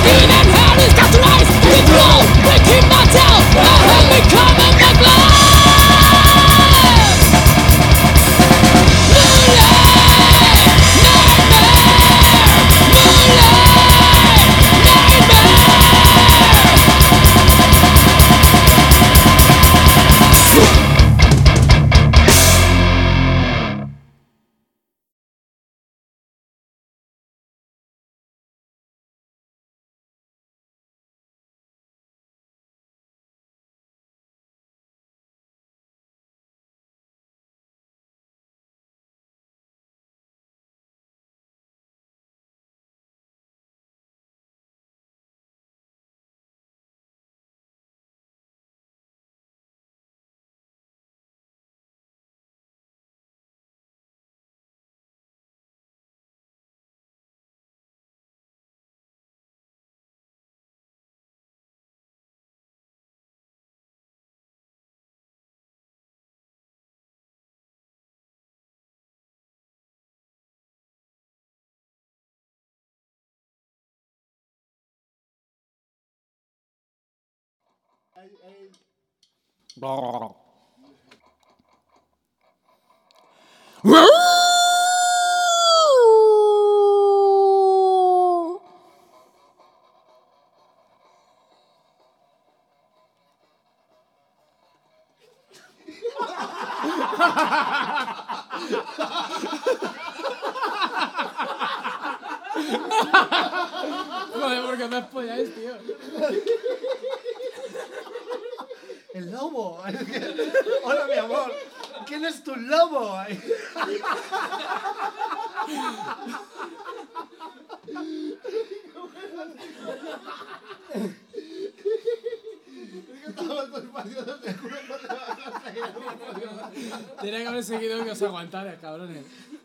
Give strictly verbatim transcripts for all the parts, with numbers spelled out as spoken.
skin and hair is got to rise. The glow, breaking my tail. I have become a necklace. Joder, ¿por qué me apoyáis, tío? El lobo. Hola, mi amor. ¿Quién es tu lobo? Tenía que haber seguido que os aguantara, cabrones.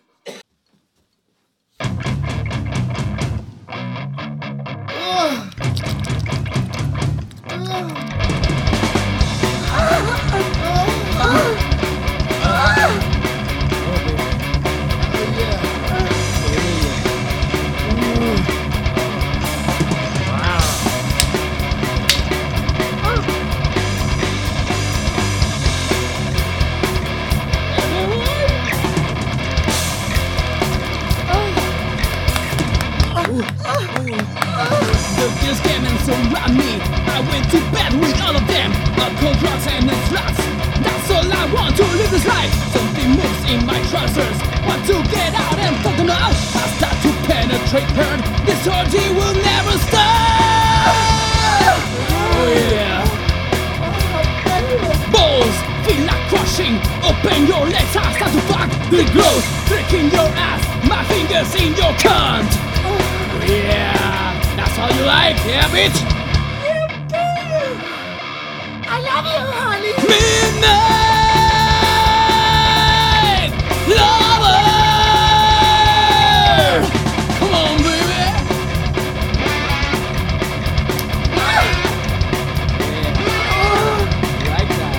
The girls came and surround me. I went to bed with all of them. Alcohol, drugs and the sluts. That's all I want to live this life. Something moves in my trousers. Want to get out and fuck them out. I start to penetrate her. This orgy will never stop. Oh yeah. Balls feel like crushing. Open your legs, I start to fuck. The gross, tricking your ass. My fingers in your cunt. Oh yeah. That's all you like, yeah, bitch? I love you, honey. Midnight lover. Come on, baby. Like that.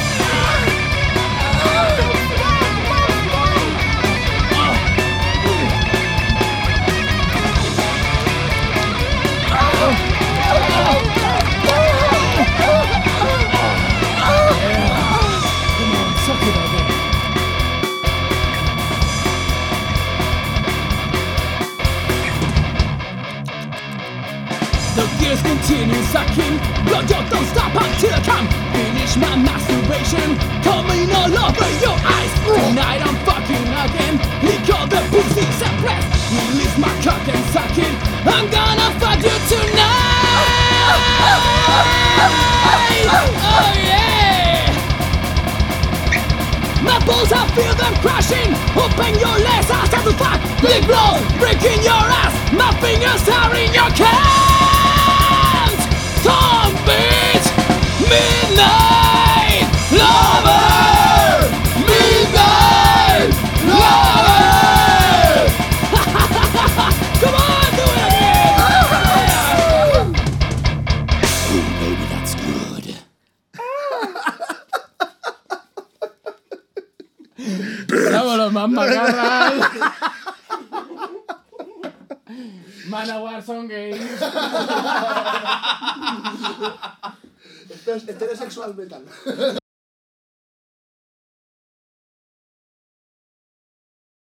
The gears continue sucking. Blood, you don't stop until I come. Finish my masturbation. Coming all over your eyes. Tonight I'm fucking again. Lick all the pussy suppressed. Release my cock and suck it. I'm gonna fuck you tonight. Oh yeah. My balls, I feel them crashing. Open your legs, I start to fuck. Big blow, breaking your ass. My fingers are in your cans. Tom bitch, midnight lover, midnight lover. Come on, do it again. Oh, baby, that's good. Somos los más macabras. Manowar son gays. Esto es heterosexual metal.